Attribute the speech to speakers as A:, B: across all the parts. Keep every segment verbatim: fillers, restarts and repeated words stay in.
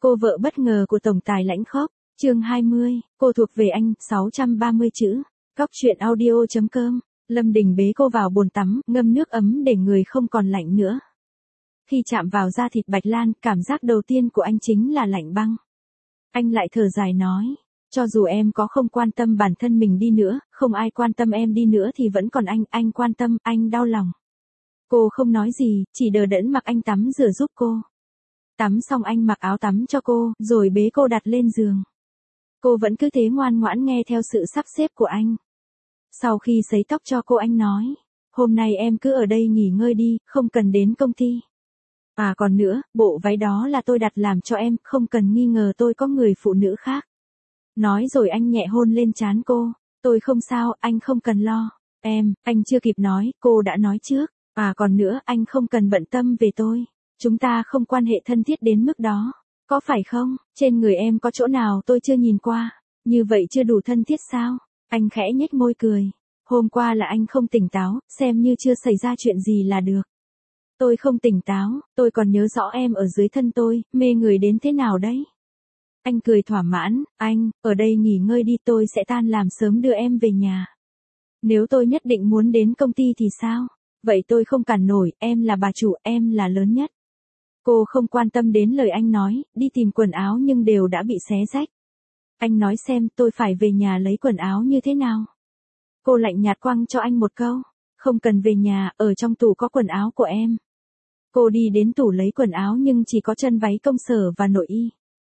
A: Cô vợ bất ngờ của tổng tài Lãnh Khốc, chương hai mươi, cô thuộc về anh, sáu trăm ba mươi chữ. Góc truyện audio chấm com. Lâm Đình bế cô vào bồn tắm, ngâm nước ấm để người không còn lạnh nữa. Khi chạm vào da thịt Bạch Lan, cảm giác đầu tiên của anh chính là lạnh băng. Anh lại thở dài nói, cho dù em có không quan tâm bản thân mình đi nữa, không ai quan tâm em đi nữa thì vẫn còn anh, anh quan tâm, anh đau lòng. Cô không nói gì, chỉ đờ đẫn mặc anh tắm rửa giúp cô. Tắm xong anh mặc áo tắm cho cô, rồi bế cô đặt lên giường. Cô vẫn cứ thế ngoan ngoãn nghe theo sự sắp xếp của anh. Sau khi sấy tóc cho cô anh nói, hôm nay em cứ ở đây nghỉ ngơi đi, không cần đến công ty. À còn nữa, bộ váy đó là tôi đặt làm cho em, không cần nghi ngờ tôi có người phụ nữ khác. Nói rồi anh nhẹ hôn lên trán cô, tôi không sao, anh không cần lo. Em, anh chưa kịp nói, cô đã nói trước. À còn nữa, anh không cần bận tâm về tôi. Chúng ta không quan hệ thân thiết đến mức đó. Có phải không? Trên người em có chỗ nào tôi chưa nhìn qua. Như vậy chưa đủ thân thiết sao? Anh khẽ nhếch môi cười. Hôm qua là anh không tỉnh táo, xem như chưa xảy ra chuyện gì là được. Tôi không tỉnh táo, tôi còn nhớ rõ em ở dưới thân tôi, mê người đến thế nào đấy. Anh cười thỏa mãn, anh, ở đây nghỉ ngơi đi, tôi sẽ tan làm sớm đưa em về nhà. Nếu tôi nhất định muốn đến công ty thì sao? Vậy tôi không cản nổi, em là bà chủ, em là lớn nhất. Cô không quan tâm đến lời anh nói, đi tìm quần áo nhưng đều đã bị xé rách. Anh nói xem tôi phải về nhà lấy quần áo như thế nào. Cô lạnh nhạt quăng cho anh một câu, không cần về nhà, ở trong tủ có quần áo của em. Cô đi đến tủ lấy quần áo nhưng chỉ có chân váy công sở và nội y.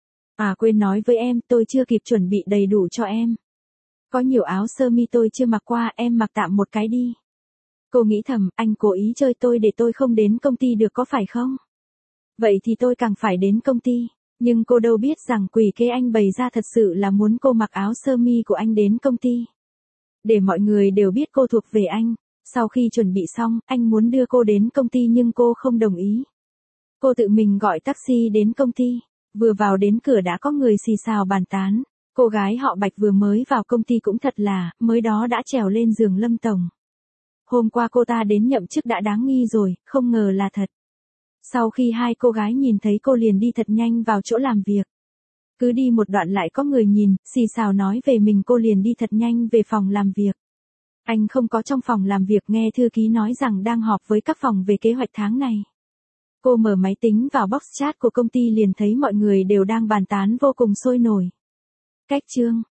A: À quên nói với em, tôi chưa kịp chuẩn bị đầy đủ cho em. Có nhiều áo sơ mi tôi chưa mặc qua, em mặc tạm một cái đi. Cô nghĩ thầm, anh cố ý chơi tôi để tôi không đến công ty được có phải không? Vậy thì tôi càng phải đến công ty. Nhưng cô đâu biết rằng quỷ kế anh bày ra thật sự là muốn cô mặc áo sơ mi của anh đến công ty. Để mọi người đều biết cô thuộc về anh. Sau khi chuẩn bị xong, anh muốn đưa cô đến công ty nhưng cô không đồng ý. Cô tự mình gọi taxi đến công ty. Vừa vào đến cửa đã có người xì xào bàn tán. Cô gái họ Bạch vừa mới vào công ty cũng thật là, mới đó đã trèo lên giường Lâm Tổng. Hôm qua cô ta đến nhậm chức đã đáng nghi rồi, không ngờ là thật. Sau khi hai cô gái nhìn thấy cô liền đi thật nhanh vào chỗ làm việc. Cứ đi một đoạn lại có người nhìn, xì xào nói về mình, cô liền đi thật nhanh về phòng làm việc. Anh không có trong phòng làm việc, nghe thư ký nói rằng đang họp với các phòng về kế hoạch tháng này. Cô mở máy tính vào box chat của công ty liền thấy mọi người đều đang bàn tán vô cùng sôi nổi. Cách chương,